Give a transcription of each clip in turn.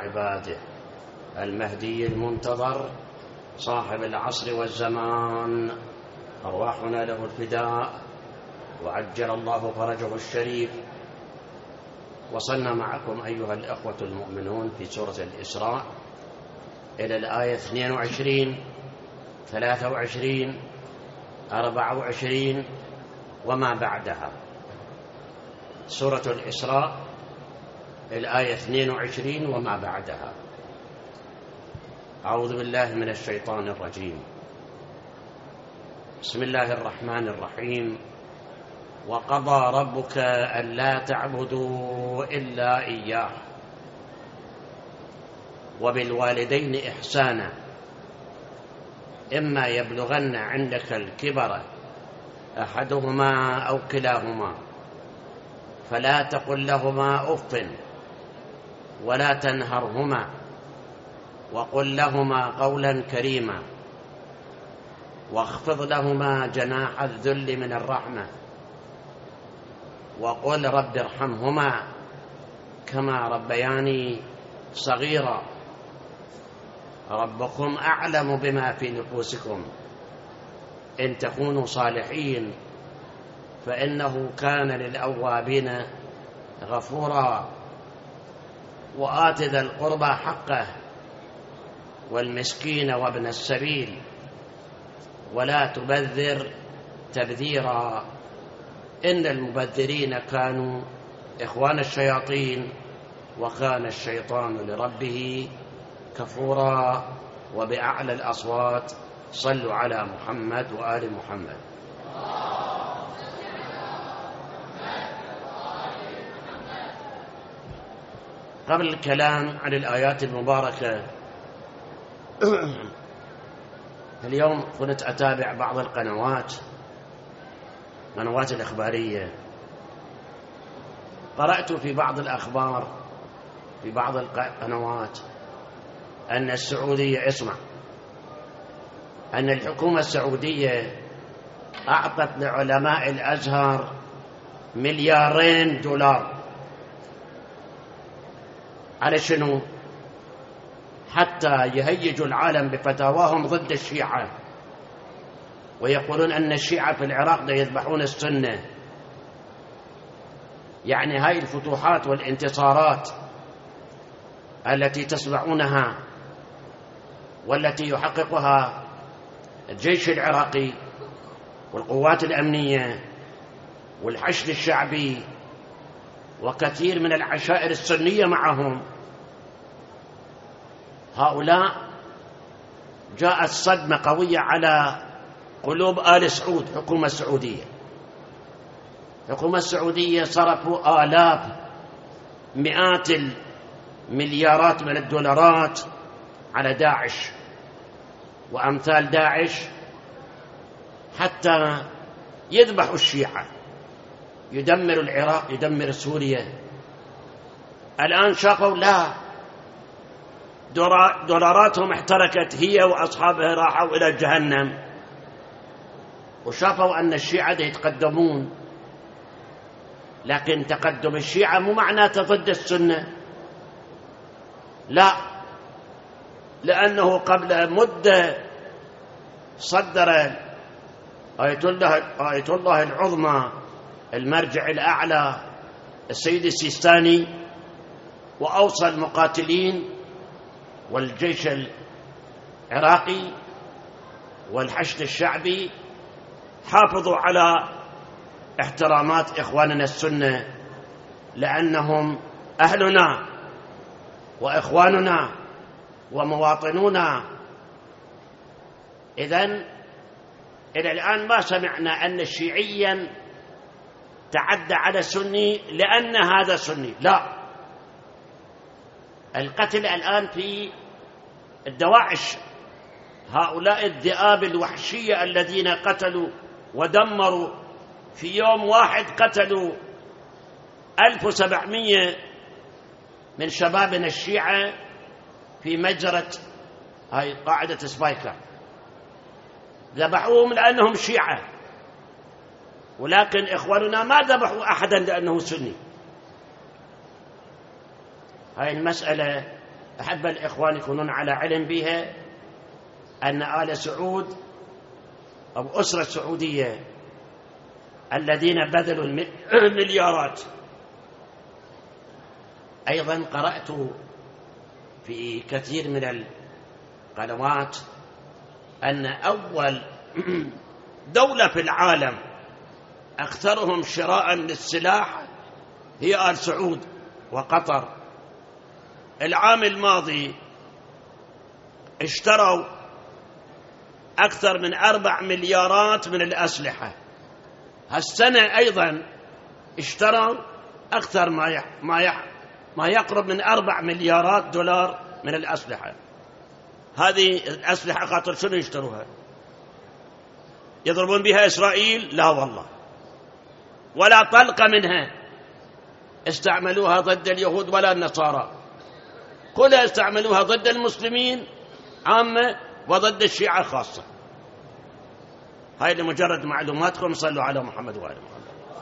عباده، المهدي المنتظر صاحب العصر والزمان، أرواحنا له الفداء وعجل الله فرجه الشريف. وصلنا معكم أيها الأخوة المؤمنون في سورة الإسراء إلى الآية 22 23 24 وما بعدها. سورة الإسراء الآية 22 وما بعدها. أعوذ بالله من الشيطان الرجيم. بسم الله الرحمن الرحيم. وقضى ربك ألا تعبدوا إلا إياه وبالوالدين إحسانا إما يبلغن عندك الكبر أحدهما أو كلاهما فلا تقل لهما أف ولا تنهرهما وقل لهما قولا كريما واخفض لهما جناح الذل من الرحمة وقل رب ارحمهما كما ربياني صغيرا ربكم أعلم بما في نفوسكم إن تكونوا صالحين فإنه كان للأوابين غفورا وآت ذا القربى حقه والمسكين وابن السبيل ولا تبذر تبذيرا إن المبذرين كانوا إخوان الشياطين وكان الشيطان لربه كفورا. وبأعلى الأصوات صلوا على محمد وآل محمد. قبل الكلام عن الآيات المباركة اليوم كنت أتابع بعض القنوات الإخبارية. قرأت في بعض الأخبار في بعض القنوات أن السعودية أن الحكومة السعودية أعطت لعلماء الأزهر $2 على شنو؟ حتى يهيجوا العالم بفتاواهم ضد الشيعة، ويقولون أن الشيعة في العراق يذبحون السنة. يعني هاي الفتوحات والانتصارات التي تسمعونها والتي يحققها الجيش العراقي والقوات الأمنية والحشد الشعبي وكثير من العشائر السنية معهم، هؤلاء جاءت صدمة قوية على قلوب آل سعود. الحكومة السعودية صرفوا آلاف مئات المليارات من الدولارات على داعش وأمثال داعش حتى يذبحوا الشيعة، يدمر العراق، يدمر سوريا. الآن شافوا لا، دولاراتهم احترقت، هي وأصحابها راحوا إلى جهنم، وشافوا أن الشيعة يتقدمون. لكن تقدم الشيعة مو معناته ضد السنة، لا، لأنه قبل مدة صدر آية الله العظمى المرجع الأعلى السيد السيستاني وأوصى المقاتلين والجيش العراقي والحشد الشعبي حافظوا على احترامات إخواننا السنة لأنهم أهلنا وإخواننا ومواطنونا. إذن إلى الآن ما سمعنا أن الشيعيا تعدى على السني لأن هذا سني، لا. القتل الآن في الدواعش، هؤلاء الذئاب الوحشية الذين قتلوا ودمروا في يوم واحد، قتلوا 1700 من شبابنا الشيعة في مجزرة هاي قاعدة سبايكر، ذبحوهم لأنهم شيعة، ولكن إخواننا ما ذبحوا أحدا لأنه سني. هاي المسألة أحب الإخوان يكونون على علم بها أن آل سعود أو أسرة سعودية الذين بذلوا المليارات. أيضا قرأت في كثير من القنوات أن أول دولة في العالم أكثرهم شراء للسلاح هي آل سعود وقطر. العام الماضي اشتروا أكثر من 4 مليارات من الأسلحة. هالسنة أيضا اشتروا أكثر ما يقرب من 4 مليارات دولار من الأسلحة. هذه الأسلحة خاطر شنو يشتروها؟ يضربون بها إسرائيل؟ لا والله، ولا طلقة منها استعملوها ضد اليهود ولا النصارى، كلها استعملوها ضد المسلمين عامة وضد الشيعة خاصة. هاي لمجرد معلوماتكم. صلوا على محمد وآل محمد.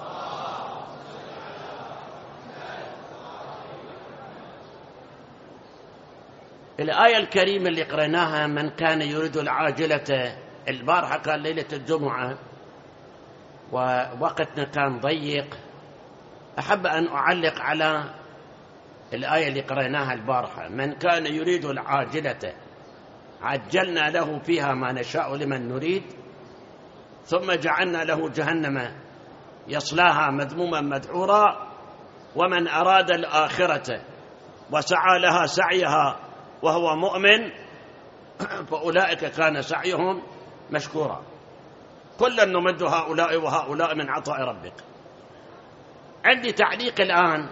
الآية الكريمة اللي قرأناها من كان يريد العاجلة، البارحة كان ليلة الجمعة ووقتنا كان ضيق، أحب أن أعلق على الآية اللي قرأناها البارحة. من كان يريد العاجلة عجلنا له فيها ما نشاء لمن نريد ثم جعلنا له جهنم يصلاها مذموما مدحورا ومن أراد الآخرة وسعى لها سعيها وهو مؤمن فأولئك كان سعيهم مشكورا. كلا نمد هؤلاء وهؤلاء من عطاء ربك. عندي تعليق الآن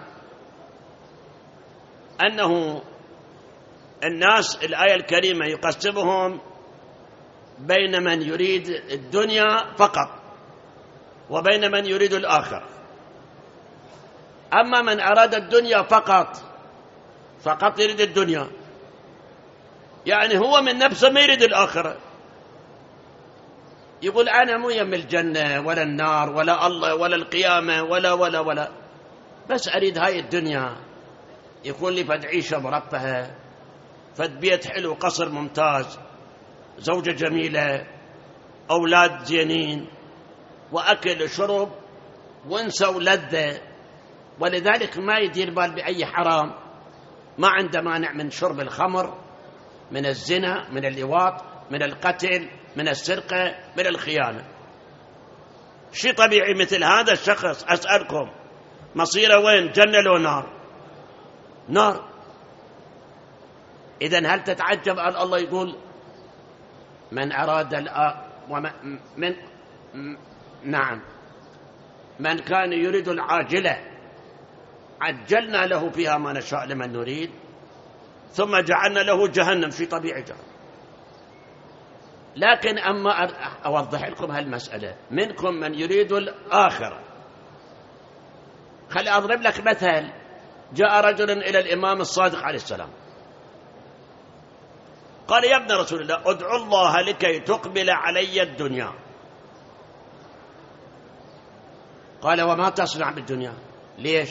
أنه الناس الآية الكريمة يقسمهم بين من يريد الدنيا فقط وبين من يريد الآخرة. أما من أراد الدنيا فقط يريد الدنيا، يعني هو من نفسه ما يريد الآخرة، يقول أنا مو يم الجنة ولا النار ولا الله ولا القيامة ولا بس أريد هاي الدنيا، يكون لي فد عيشة مرفهة، فد بيت حلو، قصر ممتاز، زوجة جميلة، أولاد زينين، وأكل وشرب وانسى ولذة. ولذلك ما يدير بال بأي حرام، ما عنده مانع من شرب الخمر، من الزنا، من اللواط، من القتل، من السرقة، من الخيانة. شيء طبيعي مثل هذا الشخص أسألكم مصيره وين؟ جنة لو نار؟ نار. إذن هل تتعجب أن الله يقول من أراد نعم من كان يريد العاجلة عجلنا له فيها ما نشاء لمن نريد ثم جعلنا له جهنم. في طبيعي جهنم. لكن أما أوضح لكم هالمسألة، منكم من يريد الآخرة. خلي أضرب لك مثل. جاء رجل إلى الإمام الصادق عليه السلام قال يا ابن رسول الله ادعو الله لكي تقبل علي الدنيا. قال وما تصنع بالدنيا؟ ليش؟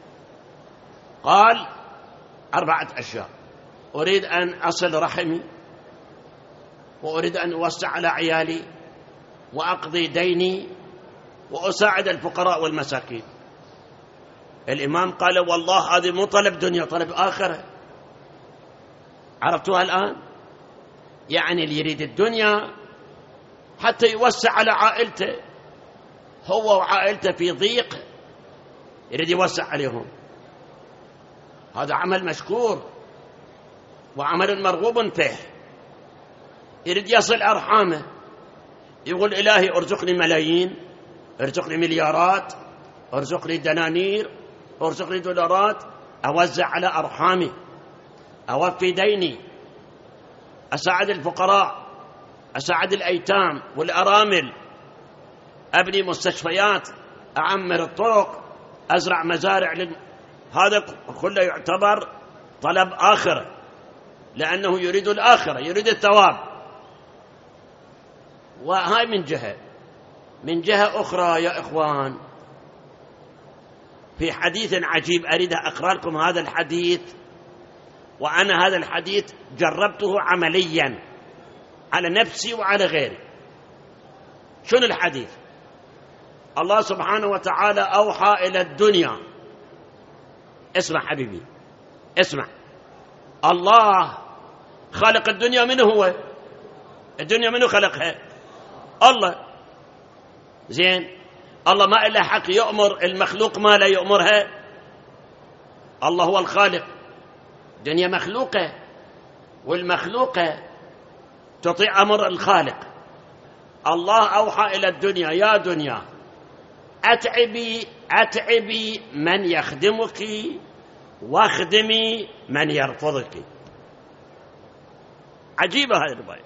قال 4 أشياء: أريد أن أصل رحمي، وأريد أن أوسع على عيالي، وأقضي ديني، وأساعد الفقراء والمساكين. الإمام قال والله هذه مو طلب دنيا، طلب آخرة. عرفتوها الآن؟ يعني اللي يريد الدنيا حتى يوسع على عائلته، هو وعائلته في ضيق يريد يوسع عليهم، هذا عمل مشكور وعمل مرغوب فيه. يريد يصل أرحامه، يقول إلهي ارزقني ملايين، ارزقني مليارات، ارزقني دنانير، ارزقني دولارات، أوزع على أرحامي، أوفي ديني، أساعد الفقراء، أساعد الأيتام والأرامل، أبني مستشفيات، أعمر الطرق، أزرع مزارع هذا كله يعتبر طلب آخرة، لأنه يريد الآخرة، يريد الثواب. وهاي من جهة. من جهة أخرى يا إخوان، في حديث عجيب أريد أقرأ لكم هذا الحديث وأنا هذا الحديث جربته عمليا على نفسي وعلى غيري. شنو الحديث؟ الله سبحانه وتعالى أوحى إلى الدنيا. اسمع حبيبي، اسمع. الله خالق الدنيا، من هو؟ الدنيا منو خلقها؟ الله. زين، الله ما إله حق يأمر المخلوق ما لا يأمرها؟ الله هو الخالق، الدنيا مخلوقة، والمخلوقة تطيع أمر الخالق. الله أوحى إلى الدنيا: يا دنيا أتعبي من يخدمك واخدمي من يرفضك. عجيبة هذه الرواية.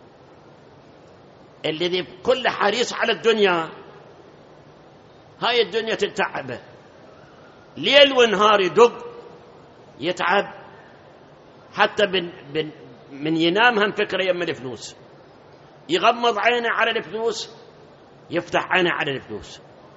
الذي كل حريص على الدنيا، هاي الدنيا تتعبه، ليل ونهار يدق يتعب، حتى من ينام هم فكرة يم الفلوس، يغمض عينه على الفلوس، يفتح عينه على الفلوس.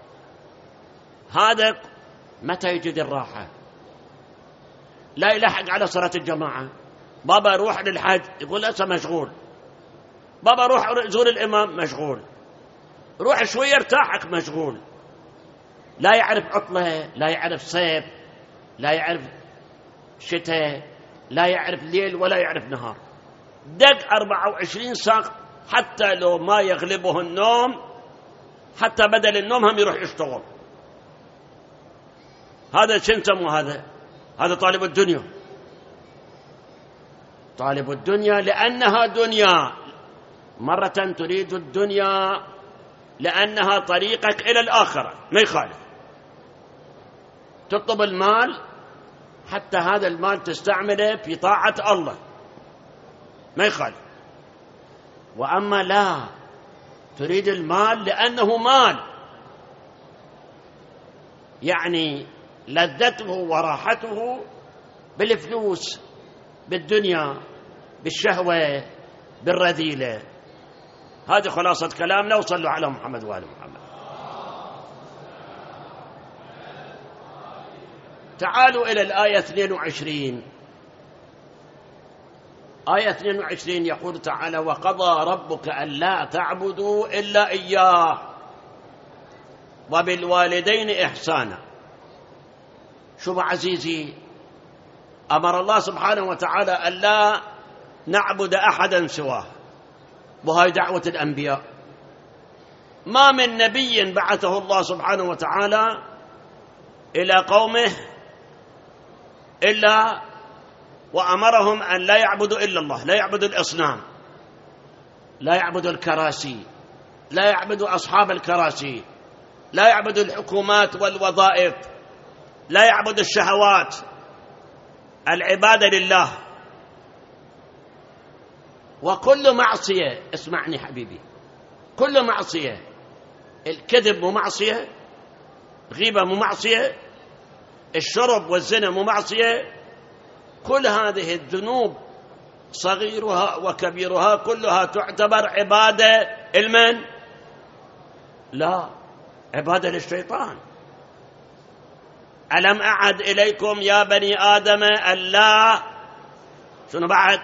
هذا متى يجد الراحة؟ لا يلحق على صلاة الجماعة. بابا روح للحج، يقول أسا مشغول. بابا روح زور الإمام، مشغول. روح شوية ارتاحك، مشغول. لا يعرف عطلة، لا يعرف صيف، لا يعرف شتاء، لا يعرف ليل ولا يعرف نهار. دق 24 ساعة، حتى لو ما يغلبه النوم، حتى بدل النوم هم يروح يشتغل. هذا شنتم، هذا طالب الدنيا. طالب الدنيا لأنها دنيا، مرة تريد الدنيا لأنها طريقك إلى الآخرة، ما يخالف. تطلب المال حتى هذا المال تستعمله في طاعة الله، ما يخالف. وأما لا تريد المال لأنه مال، يعني لذته وراحته بالفلوس، بالدنيا، بالشهوة، بالرذيلة. هذه خلاصة كلامنا، وصلوا على محمد وآل محمد. تعالوا إلى الآية 22. آية 22 يقول تعالى: وقضى ربك ألا تعبدوا إلا إياه وبالوالدين إحسانا. شوف عزيزي، أمر الله سبحانه وتعالى ألا نعبد أحدا سواه، وهي دعوة الأنبياء. ما من نبي بعثه الله سبحانه وتعالى إلى قومه إلا وأمرهم أن لا يعبدوا إلا الله، لا يعبدوا الأصنام، لا يعبدوا الكراسي، لا يعبدوا أصحاب الكراسي، لا يعبدوا الحكومات والوظائف، لا يعبدوا الشهوات. العبادة لله. وكل معصية، اسمعني حبيبي، كل معصية، الكذب مو معصية، غيبة مو معصية، الشرب والزنا مو معصية. كل هذه الذنوب صغيرها وكبيرها كلها تعتبر عبادة المن؟ لا، عبادة للشيطان. ألم أعد إليكم يا بني آدم ألا شنو بعد؟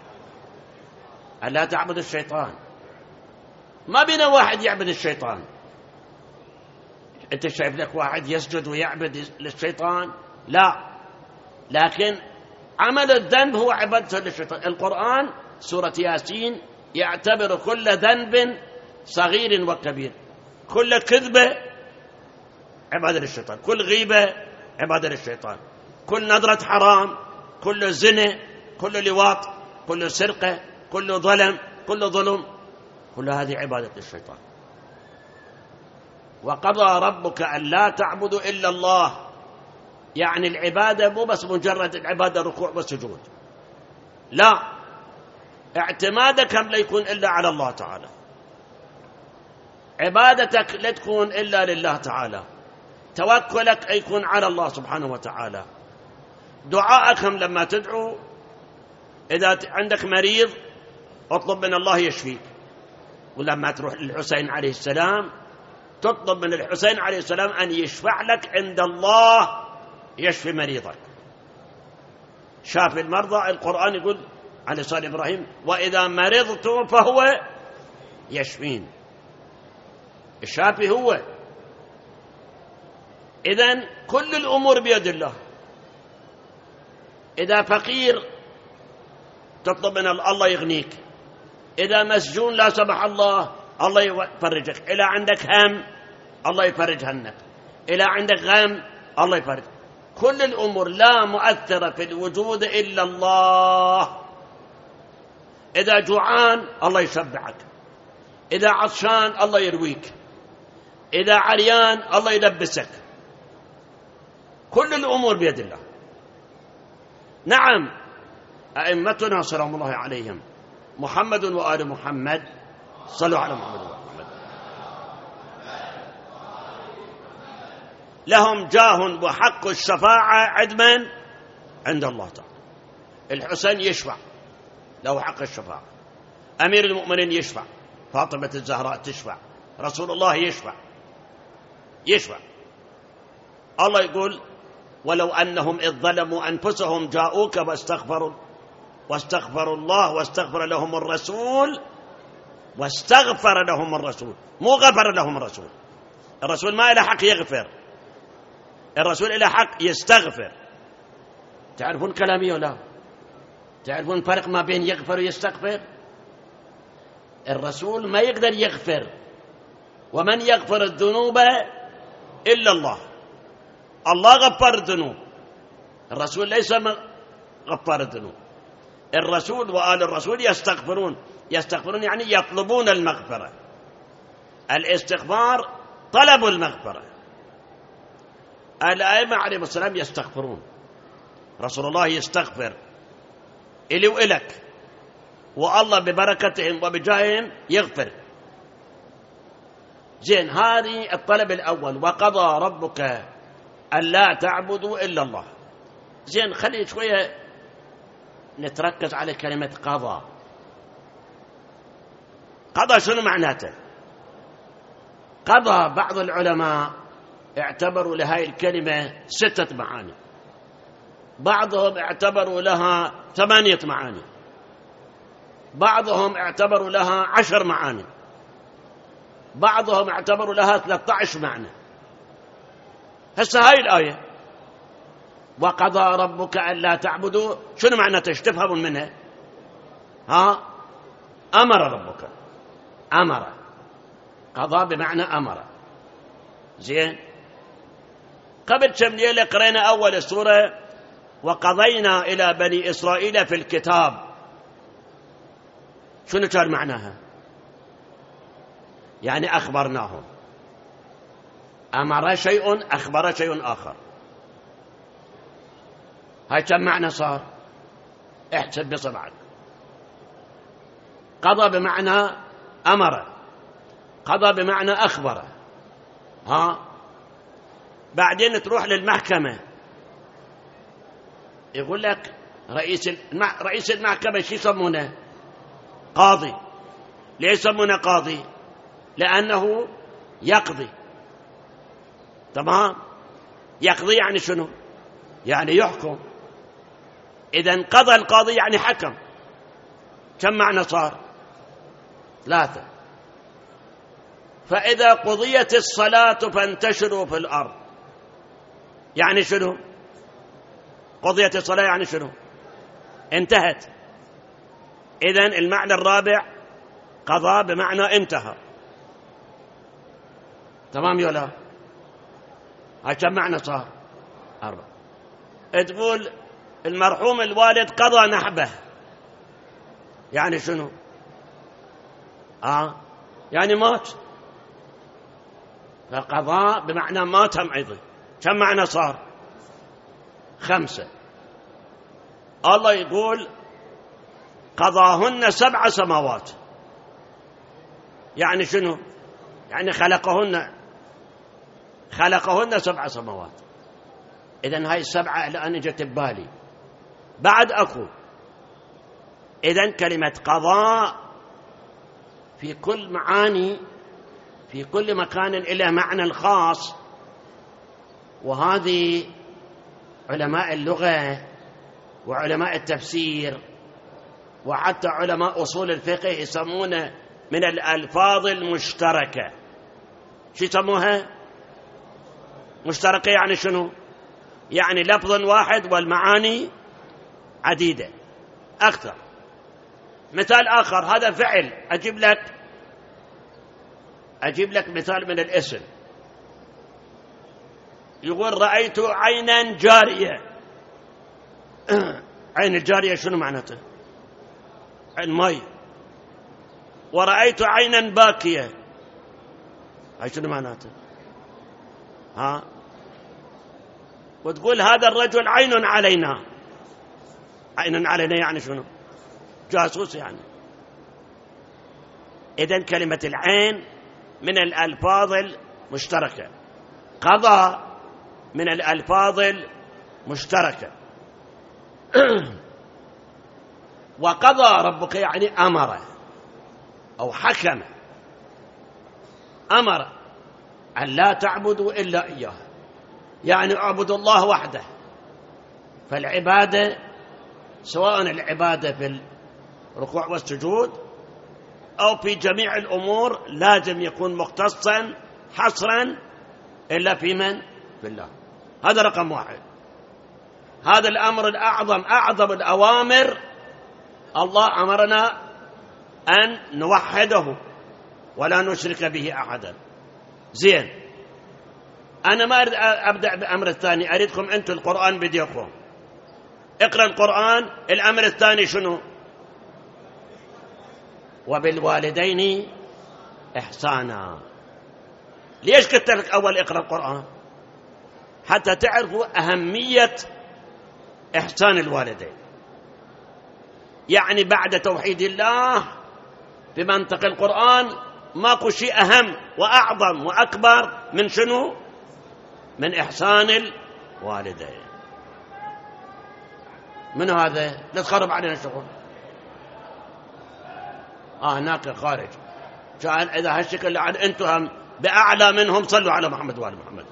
ألا تعبد الشيطان. ما بين واحد يعبد الشيطان. أنت شايف لك واحد يسجد ويعبد للشيطان؟ لا، لكن عمل الذنب هو عبادته للشيطان. القرآن سورة ياسين يعتبر كل ذنب صغير وكبير، كل كذبة عبادة للشيطان، كل غيبة عبادة للشيطان، كل نظرة حرام، كل زنا، كل لواط، كل سرقة، كل ظلم، كل ظلم، كل هذه عبادة للشيطان. وقضى ربك ألا تعبدوا إلا الله، يعني العبادة مو بس مجرد العبادة ركوع وسجود، لا، اعتمادك هم لا يكون إلا على الله تعالى، عبادتك لا تكون إلا لله تعالى، توكلك يكون على الله سبحانه وتعالى، دعائك هم لما تدعو، إذا عندك مريض اطلب من الله يشفيك، ولما تروح للحسين عليه السلام تطلب من الحسين عليه السلام أن يشفع لك عند الله يشفي مريضك. شافي المرضى، القرآن يقول على لسان إبراهيم وإذا مرضت فهو يشفين. الشافي هو. إذن كل الأمور بيد الله. إذا فقير تطلب من الله يغنيك، إذا مسجون لا سمح الله الله يفرجك، إذا عندك هم الله يفرج همك، إذا عندك غم الله يفرج. كل الأمور لا مؤثرة في الوجود إلا الله. إذا جوعان الله يشبعك، إذا عطشان الله يرويك، إذا عريان الله يلبسك. كل الأمور بيد الله. نعم أئمتنا سلام الله عليهم محمد وآل محمد، صلوا على محمد وآل محمد، لهم جاه وحق الشفاعة عدما عند الله تعالى. الحسين يشفع، له حق الشفاعة. أمير المؤمنين يشفع، فاطمة الزهراء تشفع، رسول الله يشفع. الله يقول ولو أنهم إذ ظلموا أنفسهم جاءوك واستغفروا الله واستغفر لهم الرسول، واستغفر لهم الرسول، مو غفر لهم الرسول. الرسول ما له حق يغفر، الرسول له حق يستغفر. تعرفون كلامي ولا؟ تعرفون فرق ما بين يغفر ويستغفر؟ الرسول ما يقدر يغفر، ومن يغفر الذنوب إلا الله. الله غفر الذنوب، الرسول ليس غفر الذنوب. الرسول وآل الرسول يستغفرون يعني يطلبون المغفرة. الاستغفار طلب المغفرة. الأئمة عليهم السلام يستغفرون، رسول الله يستغفر إلي وإلك، والله ببركتهم وبجاههم يغفر. زين، هذه الطلب الأول، وقضى ربك ألا تعبدوا إلا الله. زين، خلي شوية نتركز على كلمة قضى. قضى شنو معناته؟ قضى بعض العلماء اعتبروا لهذه الكلمة 6 معاني، بعضهم اعتبروا لها 8 معاني، بعضهم اعتبروا لها 10 معاني، بعضهم اعتبروا لها 13 معنى. هسه هاي الآية وقضى ربك ألا تعبدوا شنو معناته؟ ايش تفهمون منها؟ أمر ربك، أمر، قضى بمعنى أمر. زين، قبل كم ليلة قرينا أول السورة وقضينا إلى بني إسرائيل في الكتاب. شنو كان معناها؟ يعني أخبرناهم. أمر شيء، أخبر شيء آخر. هاي كم معنى صار؟ احسب بصبعك. قضى بمعنى أمر، قضى بمعنى أخبر. بعدين تروح للمحكمة، يقول لك رئيس المحكمة شو يسمونه؟ قاضي. ليه يسمونه قاضي؟ لأنه يقضي. تمام؟ يقضي يعني شنو؟ يعني يحكم. إذن قضى القاضي يعني حكم. كم معنى صار؟ 3. فإذا قضيت الصلاة فانتشروا في الأرض، يعني شنو؟ قضيت الصلاة يعني شنو؟ انتهت. إذن المعنى الرابع قضى بمعنى انتهى. تمام يا لا؟ هاي كم معنى صار؟ 4. تقول المرحوم الوالد قضى نحبه، يعني شنو؟ يعني مات. فقضاء بمعنى مات هم أيضا. كم معنى صار؟ 5. الله يقول قضاهن 7 سماوات، يعني شنو؟ يعني خلقهن 7 سماوات. إذن هاي 7 الآن جت ببالي، بعد أكو. إذن كلمة قضاء في كل معاني، في كل مكان إلى معنى الخاص. وهذه علماء اللغة وعلماء التفسير وحتى علماء أصول الفقه يسمونه من الألفاظ المشتركة. شو يسموها مشتركة؟ يعني شنو؟ يعني لفظ واحد والمعاني عديدة أكثر. مثال آخر، هذا فعل، أجيب لك مثال من الاسم. يقول رأيت عينا جارية. عين الجارية شنو معناته؟ عين ماء. ورأيت عينا باكية، هاي شنو معناته؟ وتقول هذا الرجل عين علينا. عين علينا يعني شنو؟ جاسوس يعني. إذن كلمة العين من الألفاظ المشتركة. قضى من الألفاظ المشتركة. وقضى ربك يعني أمر أو حكم. أمر أن لا تعبدوا إلا إياه، يعني اعبدوا الله وحده. فالعبادة سواء العبادة في الركوع والسجود أو في جميع الأمور لازم يكون مختصا حصرا إلا في من؟ في الله. هذا رقم واحد. هذا الأمر الأعظم، أعظم الأوامر. الله أمرنا أن نوحده ولا نشرك به أحدا. زين، أنا ما أريد أبدأ بأمر الثاني، أريدكم أنتم القرآن بديكم. اقرأ القرآن. الأمر الثاني شنو؟ وبالوالدين إحسانا. ليش قلت لك أول اقرأ القرآن؟ حتى تعرفوا أهمية إحسان الوالدين. يعني بعد توحيد الله بمنطق القرآن ماكو شيء أهم وأعظم وأكبر من شنو؟ من إحسان الوالدين. من هذا؟ لا تخرب علينا الشغل. هناك خارج كان إذا هالشكل عن أنتم بأعلى منهم. صلوا على محمد وآل محمد.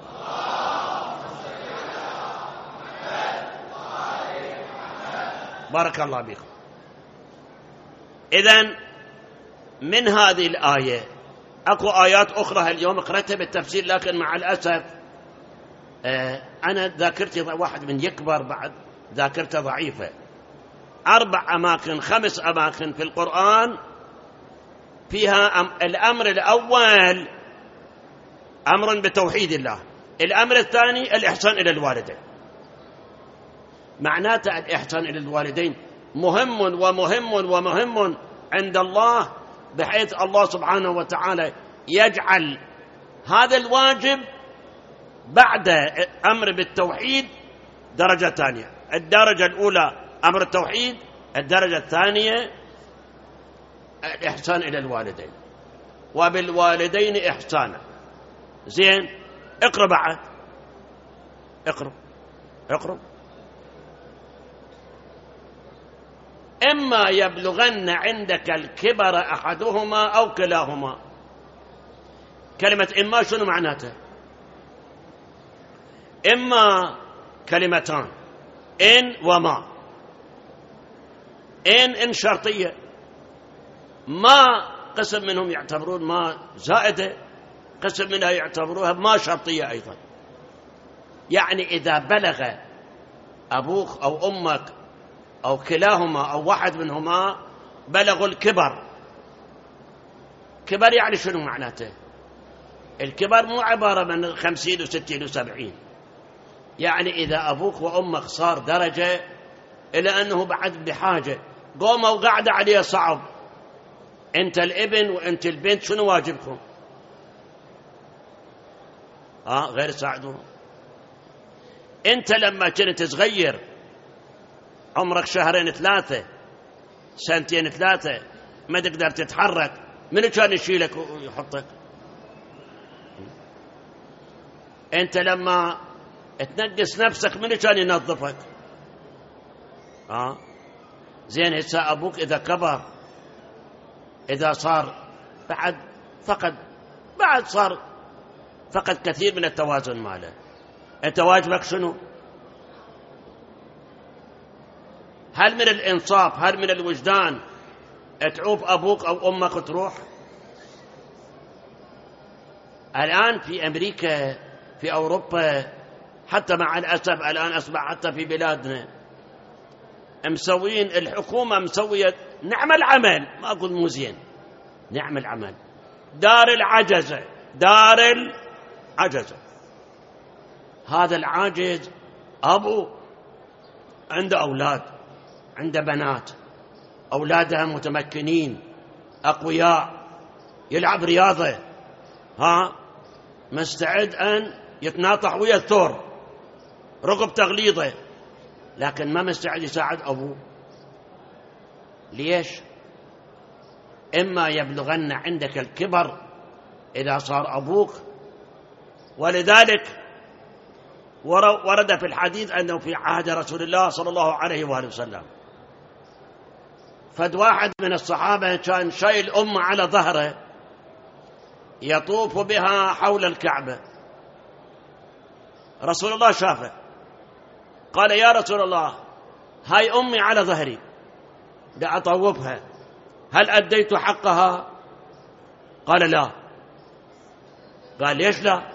بارك الله بكم. إذن من هذه الآية أكو آيات أخرى اليوم قرأتها بالتفسير، لكن مع الأسف أنا ذاكرتي واحد من يكبر بعد ذاكرته ضعيفة. 4 أماكن 5 أماكن في القرآن فيها الأمر الأول أمر بتوحيد الله، الأمر الثاني الإحسان إلى الوالدين. معناته الإحسان إلى الوالدين مهم ومهم ومهم عند الله، بحيث الله سبحانه وتعالى يجعل هذا الواجب بعد أمر بالتوحيد درجة ثانية. الدرجة الأولى أمر التوحيد، الدرجة الثانية الإحسان إلى الوالدين. وبالوالدين إحسانا. زين، اقرأ بعد. اقرأ. إما يبلغن عندك الكبر أحدهما أو كلاهما. كلمة إما شنو معناتها؟ إما كلمتان، إن وما. إن شرطية، ما قسم منهم يعتبرون ما زائدة، قسم منها يعتبروها ما شرطية أيضا. يعني إذا بلغ أبوك أو أمك أو كلاهما أو واحد منهما بلغوا الكبر. كبر يعني شنو معناته؟ الكبر مو عبارة من 50 و60 و70. يعني إذا أبوك وأمك صار درجة إلى أنه بعد بحاجة، قوموا وقعد عليه صعب، أنت الابن وأنت البنت شنو واجبكم؟ غير ساعدوهم. أنت لما كنت صغير عمرك 2 3 2 3 ما تقدر تتحرك، من كان يشيلك ويحطك؟ أنت لما تنقص نفسك من كان ينظفك؟ زين، هسه أبوك إذا كبر، إذا صار فقد كثير من التوازن ماله، أنت واجبك شنو؟ هل من الإنصاف، هل من الوجدان تعوف أبوك أو أمك وتروح؟ الآن في أمريكا، في أوروبا، حتى مع الأسف الآن أصبح حتى في بلادنا مسوين، الحكومة مسوية نعم العمل، ما أقول مو زين، نعم العمل، دار العجزة، دار العجزة. هذا العاجز أبو عنده أولاد، عنده بنات، أولادها متمكنين أقوياء، يلعب رياضة، مستعد أن يتناطح ويا الثور، رقب تغليظه، لكن ما مستعد يساعد أبوه. ليش؟ إما يبلغن عندك الكبر إذا صار أبوك، ولذلك ورد في الحديث أنه في عهد رسول الله صلى الله عليه وآله وسلم فد واحد من الصحابة كان شايل أمه على ظهره يطوف بها حول الكعبة. رسول الله شافه قال: يا رسول الله، هاي أمي على ظهري دا أطوفها، هل أديت حقها؟ قال: لا. قال: ليش لا؟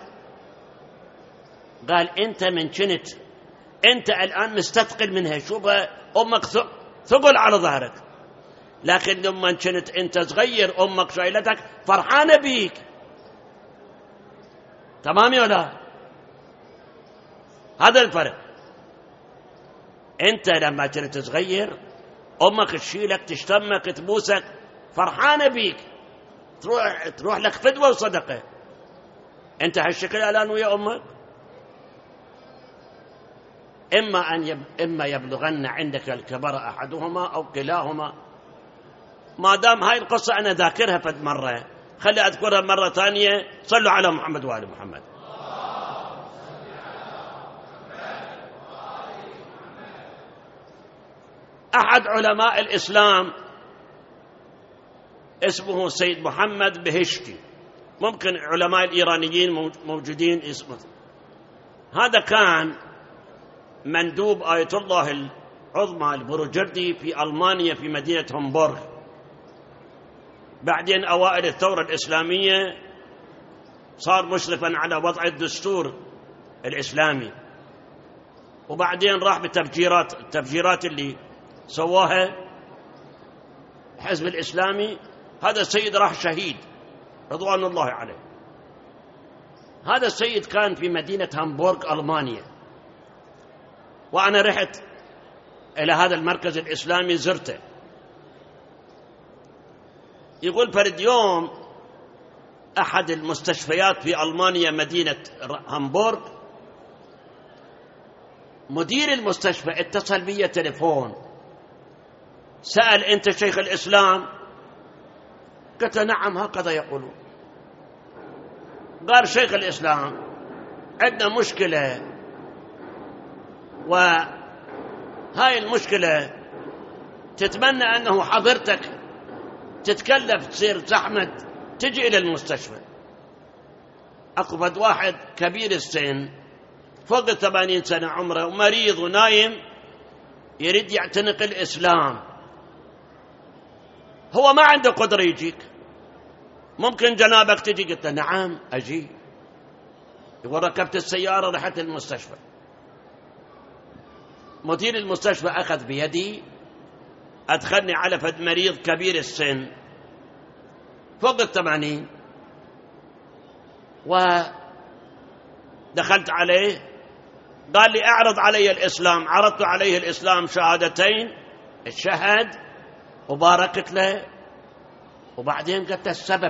قال: أنت من كنت أنت الآن مستثقل منها، شوف أمك ثقل على ظهرك، لكن لما كنت أنت صغير أمك شايلتك فرحانة بيك. تمام ولا؟ هذا الفرق. أنت لما كنت صغير أمك تشيلك، تشتمك، تبوسك، فرحانة بيك، تروح لك فدوة وصدقة. أنت هالشكل الآن ويا أمك. إما يبلغن عندك الكبر أحدهما أو كلاهما. ما دام هاي القصة أنا ذاكرها فد مرة، خلي أذكرها مرة ثانية. صلوا على محمد وآل محمد. أحد علماء الإسلام اسمه سيد محمد بهشتي، ممكن علماء الإيرانيين موجودين اسمه. هذا كان مندوب آية الله العظمى البروجردي في ألمانيا في مدينة هامبورغ. بعدين أوائل الثورة الإسلامية صار مشرفا على وضع الدستور الإسلامي، وبعدين راح التفجيرات اللي سواها الحزب الإسلامي. هذا السيد راح شهيد رضوان الله عليه. هذا السيد كان في مدينة هامبورغ ألمانيا، وأنا رحت إلى هذا المركز الإسلامي زرته. يقول فرد يوم أحد المستشفيات في ألمانيا مدينة هامبورغ، مدير المستشفى اتصل بي تليفون، سأل: أنت شيخ الإسلام؟ قلت: نعم هكذا يقولون. قال: شيخ الإسلام، عندنا مشكلة، وهاي المشكلة تتمنى أنه حضرتك تتكلف، تصير زحمة، تجي إلى المستشفى. أكو فد واحد كبير السن فوق 80 سنة عمره ومريض ونايم، يريد يعتنق الإسلام، هو ما عنده قدرة يجيك، ممكن جنابك تجي؟ قلت له: نعم أجي. يقول: ركبت السيارة رحت المستشفى. مدير المستشفى أخذ بيدي، أدخلني على فد مريض كبير السن فوق 80، ودخلت عليه، قال لي: أعرض علي الإسلام. عرضت عليه الإسلام، شهادتين، الشهد، وباركت له. وبعدين قلت له: السبب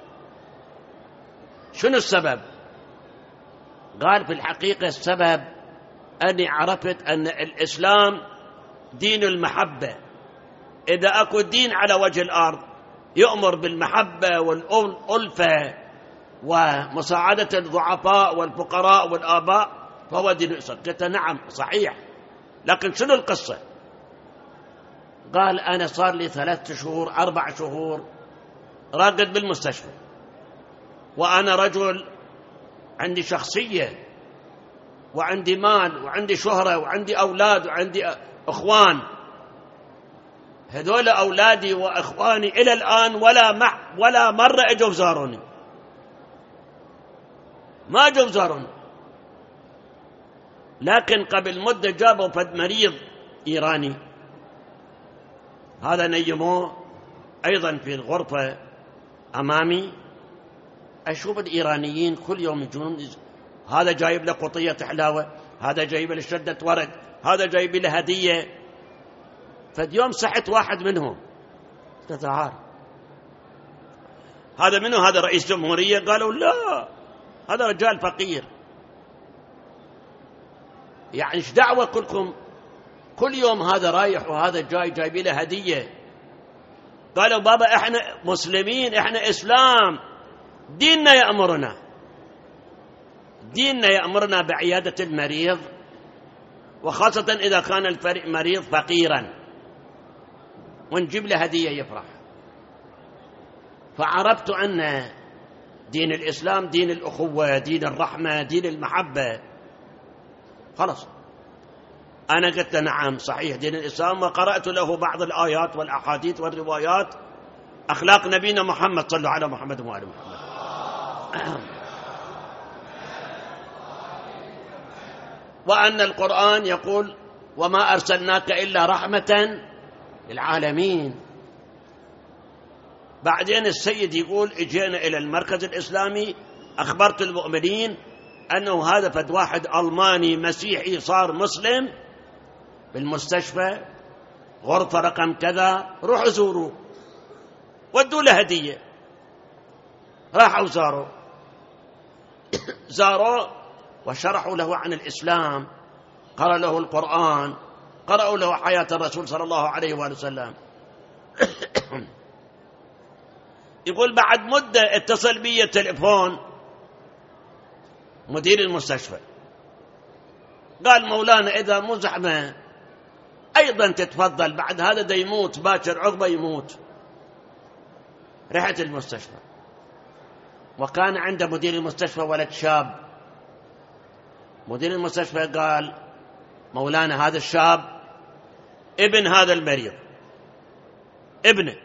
شنو السبب؟ قال: في الحقيقة السبب أني عرفت أن الإسلام دين المحبة. إذا أكو دين على وجه الأرض يؤمر بالمحبة والألفة ومساعدة الضعفاء والفقراء والآباء فهو دين الإسلام. قلت: نعم صحيح، لكن شنو القصة؟ قال: أنا صار لي 3 شهور 4 شهور راقد بالمستشفى، وأنا رجل عندي شخصية وعندي مال وعندي شهرة وعندي أولاد وعندي أخوان، هذول أولادي وإخواني إلى الآن ولا مرة أجوا زاروني، ما أجوا زاروني. لكن قبل مدة جابوا فد مريض إيراني، هذا نيموه أيضا في الغرفة أمامي. أشوف الإيرانيين كل يوم يجون، هذا جايب له قطية حلاوة، هذا جايب له شدة ورد، هذا جايب له هدية. فاليوم صحت واحد منهم، تعال هذا منه، هذا رئيس جمهورية. قالوا لا، هذا رجال فقير. يعني ايش دعوة كلكم؟ كل يوم هذا رايح وهذا جاي جايب له هدية. قالوا بابا احنا مسلمين، احنا اسلام، ديننا يأمرنا بعيادة المريض، وخاصة إذا كان المريض فقيرا، ونجيب له هدية يفرح. فعرفت أن دين الإسلام دين الأخوة، دين الرحمة، دين المحبة. خلاص أنا قلت نعم صحيح دين الإسلام، وقرأت له بعض الآيات والأحاديث والروايات أخلاق نبينا محمد، صلوا على محمد وآل محمد. وأن القرآن يقول وما أرسلناك إلا رحمة للعالمين. بعدين السيد يقول اجينا إلى المركز الإسلامي، أخبرت المؤمنين أنه هذا فد واحد ألماني مسيحي صار مسلم بالمستشفى، غرفة رقم كذا، روحوا زوروا، ودوا له هدية. راحوا زاروا وشرحوا له عن الإسلام، قرأ له القرآن، قرأوا له حياة الرسول صلى الله عليه وآله وسلم. يقول بعد مدة اتصل بي تليفون مدير المستشفى، قال مولانا إذا مو زحمة أيضا تتفضل، بعد هذا دا يموت باكر عقبه يموت. رحت المستشفى، وكان عند مدير المستشفى ولد شاب. مدير المستشفى قال مولانا هذا الشاب ابن هذا المريض، ابنه،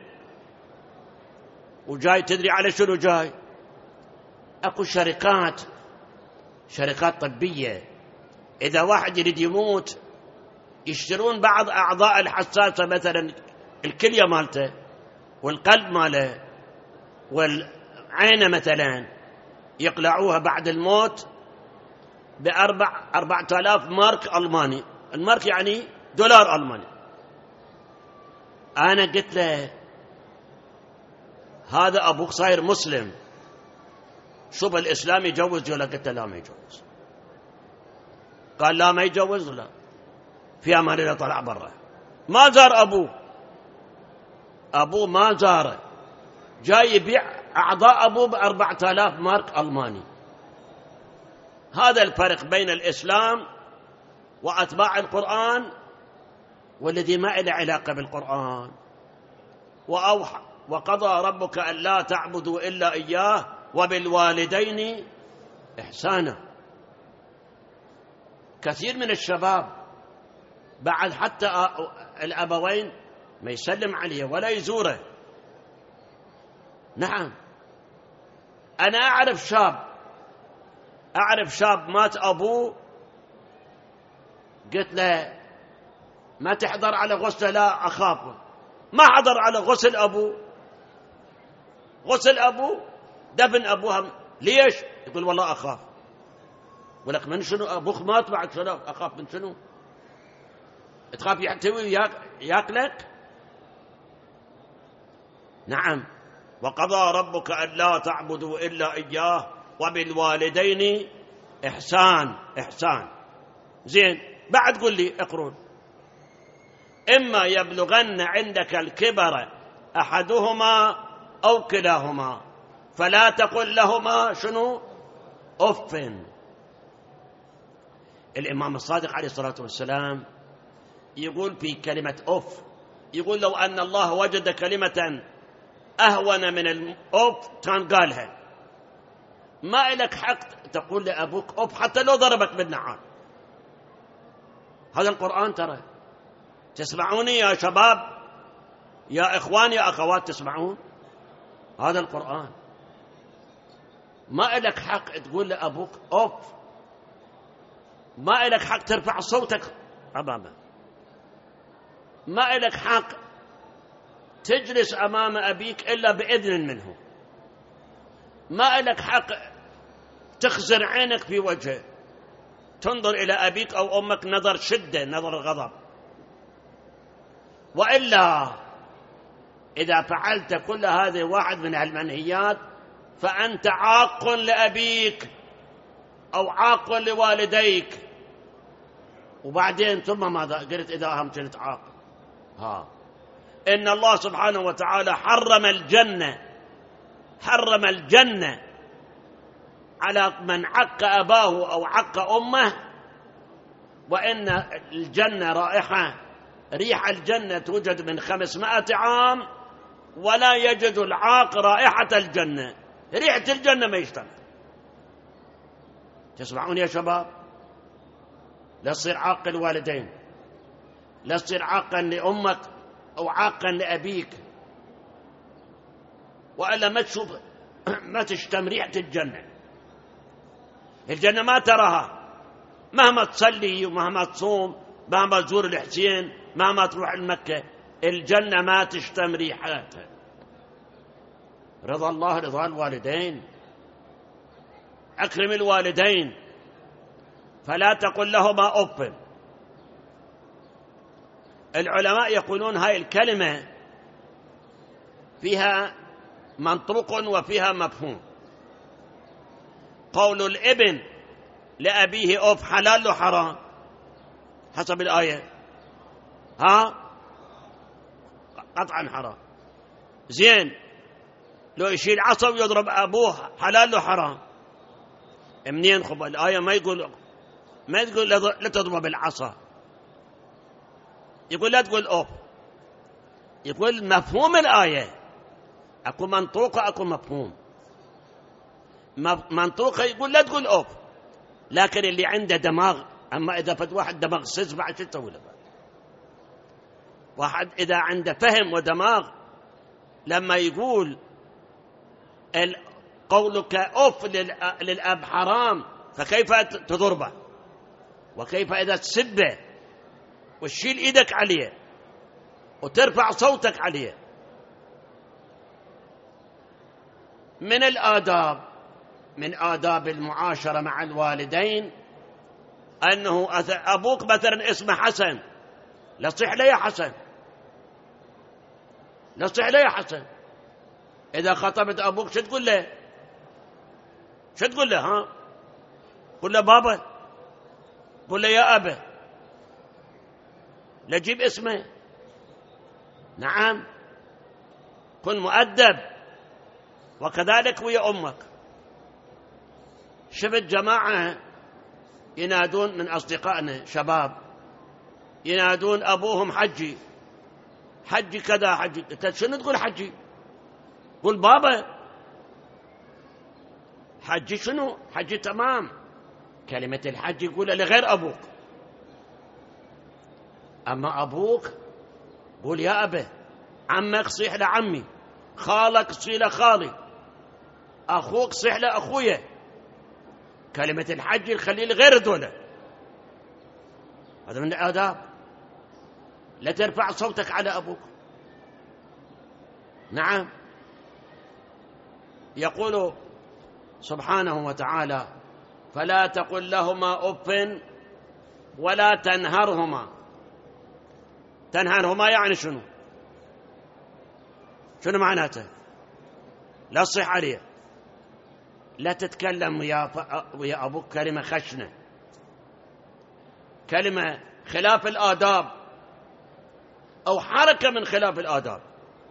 وجاي تدري على شنو جاي؟ اكو شركات طبية، إذا واحد يريد يموت يشترون بعض أعضاء الحساسة، مثلا الكلية مالته والقلب ماله والعينة مثلا، يقلعوها بعد الموت ب4,000 مارك ألماني. المارك يعني دولار ألماني. أنا قلت له هذا أبوك صاير مسلم، شوف الإسلام يجوز ولا؟ قلت له لا ما يجوز. قال لا ما يجوز، لا في أمان الله. طلع برا، ما زار أبوه ما زاره، جاي يبيع أعضاء أبوه ب4,000 مارك ألماني. هذا الفرق بين الإسلام وأتباع القرآن والذي ما له علاقة بالقرآن. وأوحى وقضى ربك ألا تعبدوا إلا إياه وبالوالدين إحسانا. كثير من الشباب بعد حتى الأبوين ما يسلم عليه ولا يزوره. نعم، أنا أعرف شاب مات أبوه، قلت له ما تحضر على غسل؟ لا أخاف. ما حضر على غسل أبوه، دفن أبوها. ليش؟ يقول والله أخاف. ولك من شنو؟ أبوك مات بعد شنو أخاف؟ من شنو تخاف؟ يحتوي ياكلك؟ نعم. وقضى ربك ألا تعبدوا إلا إياه وبالوالدين إحسان. زين، بعد قل لي اقرون إما يبلغن عندك الكبر أحدهما أو كلاهما فلا تقل لهما شنو؟ أف. الإمام الصادق عليه الصلاة والسلام يقول في كلمة أف، يقول لو أن الله وجد كلمة أهون من الأف كان قالها. ما إلك حق تقول لأبوك أف حتى لو ضربك بالنعال. هذا القرآن ترى. تسمعوني يا شباب؟ يا إخوان يا أخوات تسمعون هذا القرآن. ما إلك حق تقول لأبوك أوف، ما إلك حق ترفع صوتك أمامه، ما إلك حق تجلس أمام أبيك إلا بإذن منه، ما إلك حق تخزر عينك في وجهه تنظر إلى أبيك أو أمك نظر شدة، نظر غضب. وإلا إذا فعلت كل هذه واحد من المنهيات فأنت عاق لأبيك أو عاق لوالديك. وبعدين ثم ماذا قلت إذا هم كنت عاق؟ إن الله سبحانه وتعالى حرم الجنة على من عق أباه أو عق أمه. وإن الجنة ريح الجنة توجد من 500 عام ولا يجد العاق رائحة الجنة. ريحة الجنة ما يشتغل. تسمعون يا شباب؟ لا تصير عاقا لوالدين، لا تصير عاقا لأمك أو عاقا لأبيك، وإلا ما تشوف ما تشتم ريحة الجنة. الجنة ما تراها مهما تصلي ومهما تصوم، مهما تزور الحسين، مهما تروح المكة، الجنة ما تشتم ريحتها. رضا الله رضا الوالدين. أكرم الوالدين فلا تقل لهما أف. العلماء يقولون هاي الكلمة فيها منطوق وفيها مفهوم. قول الابن لأبيه أف حلال وحرام حسب الآية؟ قطعا حرام. زين، لو يشيل عصا ويضرب أبوه حلال وحرام؟ منين خب الآية ما يقول لا تضرب العصا، يقول لا تقول أوف. يقول مفهوم الآية، أكو منطوقة أكو مفهوم. منطوقة يقول لا تقول أوف، لكن اللي عنده دماغ، أما إذا فد واحد دماغ سز بعد شو تسوي له؟ واحد إذا عنده فهم ودماغ لما يقول قولك أوف للأب حرام فكيف تضربه؟ وكيف إذا تسبه وتشيل إيدك عليه وترفع صوتك عليه؟ من آداب المعاشرة مع الوالدين أنه أبوك مثلا اسمه حسن، لا تصيح له يا حسن، لا تصيح له يا حسن. إذا خطبت أبوك شو تقول له؟ شو تقول له؟ قل له بابا، قل له يا أبا، لا جيب اسمه. نعم، كن مؤدب. وكذلك ويا أمك. شفت جماعة ينادون من أصدقائنا شباب ينادون أبوهم حجي حجي كذا حجي. شنو تقول حجي؟ قل بابا. حجي شنو؟ حجي تمام. كلمة الحج يقولها لغير أبوك، أما أبوك قول يا أبا. عمك صيح لعمي، خالك صيح لخالي، أخوك صيح لأخويا. كلمة الحج نخليه لغير دولة. هذا من الآداب. لا ترفع صوتك على أبوك. نعم، يقول سبحانه وتعالى فلا تقل لهما أف ولا تنهرهما. تنهرهما يعني شنو؟ شنو معناته؟ لا تصيح عليه، لا تتكلم ويا أبوك كلمة خشنة، كلمة خلاف الآداب أو حركة من خلاف الآداب.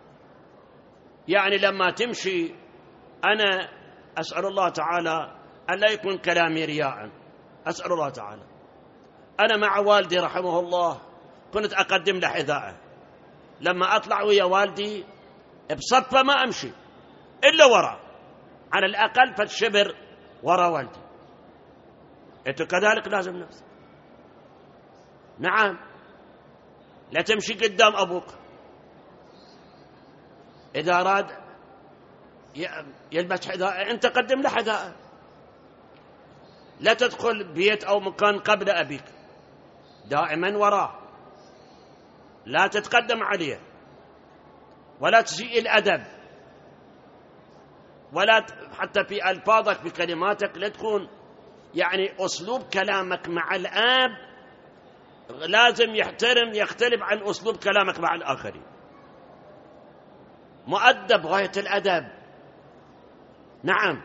يعني لما تمشي، أنا أسأل الله تعالى أن لا يكون كلامي رياء، أسأل الله تعالى. أنا مع والدي رحمه الله كنت أقدم له حذاءه، لما أطلع ويا والدي بصفة ما أمشي إلا وراء، على الأقل فالشبر وراء والدي. أنت كذلك لازم نفسك. نعم، لا تمشي قدام أبوك، إذا أراد يلبس حذاء أنت قدم له حذاء. لا تدخل بيت أو مكان قبل أبيك، دائما وراه، لا تتقدم عليه، ولا تسيء الأدب، ولا حتى في ألفاظك في كلماتك لا تكون يعني أسلوب كلامك مع الآب لازم يختلف عن أسلوب كلامك مع الآخرين. مؤدب غاية الأدب. نعم.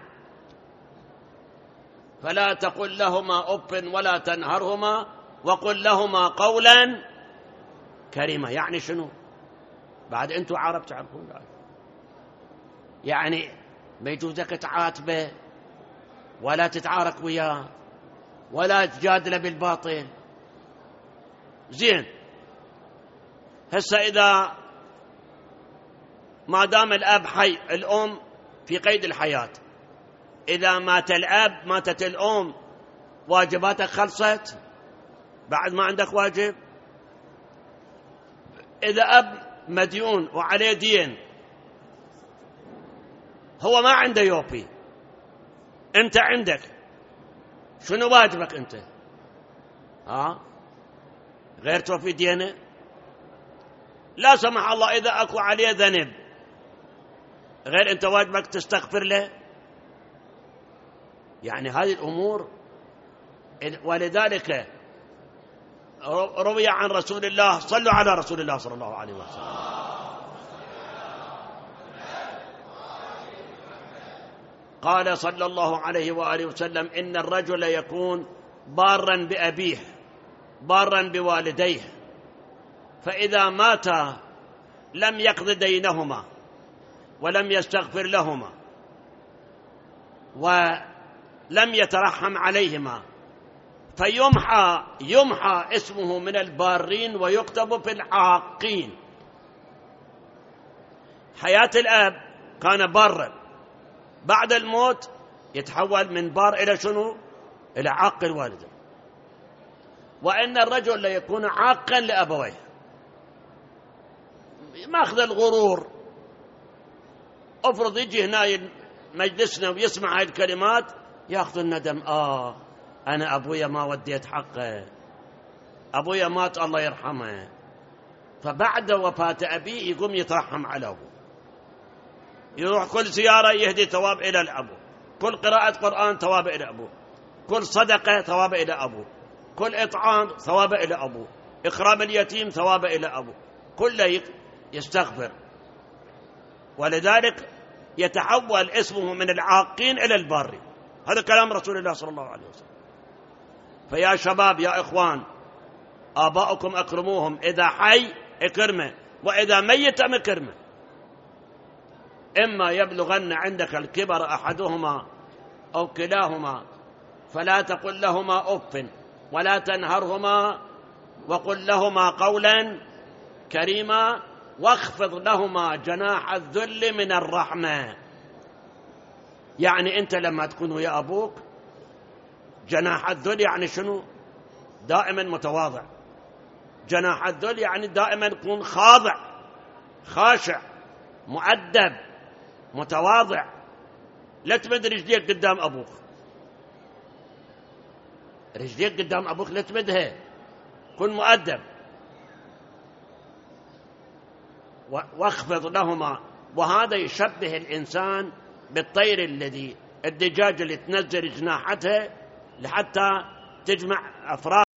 فلا تقل لهما أف ولا تنهرهما وقل لهما قولا كريما. يعني شنو؟ بعد أنتم عرب تعرفون، يعني ما يجوزك تعاتبه ولا تتعارك وياه ولا تجادله بالباطل. زين، هسه إذا ما دام الأب حي، الأم في قيد الحياة، إذا مات الأب ماتت الأم، واجباتك خلصت، بعد ما عندك واجب. إذا أب مديون وعليه دين، هو ما عنده يوفي، أنت عندك، شنو واجبك أنت؟ غير توفي دينه؟ لا سمح الله إذا أكو عليه ذنب، غير أنت واجبك تستغفر له. يعني هذه الأمور. ولذلك روي عن رسول الله، صلوا على رسول الله صلى الله عليه وسلم، قال صلى الله عليه وآله وسلم: إن الرجل يكون بارا بأبيه بارا بوالديه، فإذا مات لم يقض دينهما ولم يستغفر لهما ولم يترحم عليهما، يمحى اسمه من البارين ويكتب في العاقين. حياة الأب كان بارا، بعد الموت يتحول من بار إلى شنو؟ إلى عاق الوالدين. وإن الرجل لا يكون عاقا لأبويه، ماخذ الغرور. افرض يجي هنا مجلسنا ويسمع هاي الكلمات ياخذ الندم، أنا أبويا ما وديت حقه، أبويا مات الله يرحمه، فبعد وفاة أبيه يقوم يترحم على أبوه، يروح كل زيارة يهدي ثواب إلى الأبو، كل قراءة قرآن ثواب إلى أبوه، كل صدقة ثواب إلى أبوه، كل إطعام ثواب إلى أبوه، إكرام اليتيم ثواب إلى أبوه، كله يستغفر. ولذلك يتحول اسمه من العاقين إلى البارين. هذا كلام رسول الله صلى الله عليه وسلم. فيا شباب يا إخوان، آباؤكم أكرموهم، إذا حي اكرمه، وإذا ميت اكرمه. إما يبلغن عندك الكبر أحدهما أو كلاهما فلا تقل لهما أف ولا تنهرهما وقل لهما قولا كريما واخفض لهما جناح الذل من الرحمة. يعني أنت لما تكون ويا أبوك، جناح الذل يعني شنو؟ دائما متواضع. جناح الذل يعني دائما تكون خاضع خاشع مؤدب متواضع. لا تمد رجليك قدام أبوك، رجليك قدام أبوك لا تمدها، كن مؤدب. واخفض لهما. وهذا يشبه الإنسان بالطير الدجاج اللي تنزل جناحتها لحتى تجمع أفراد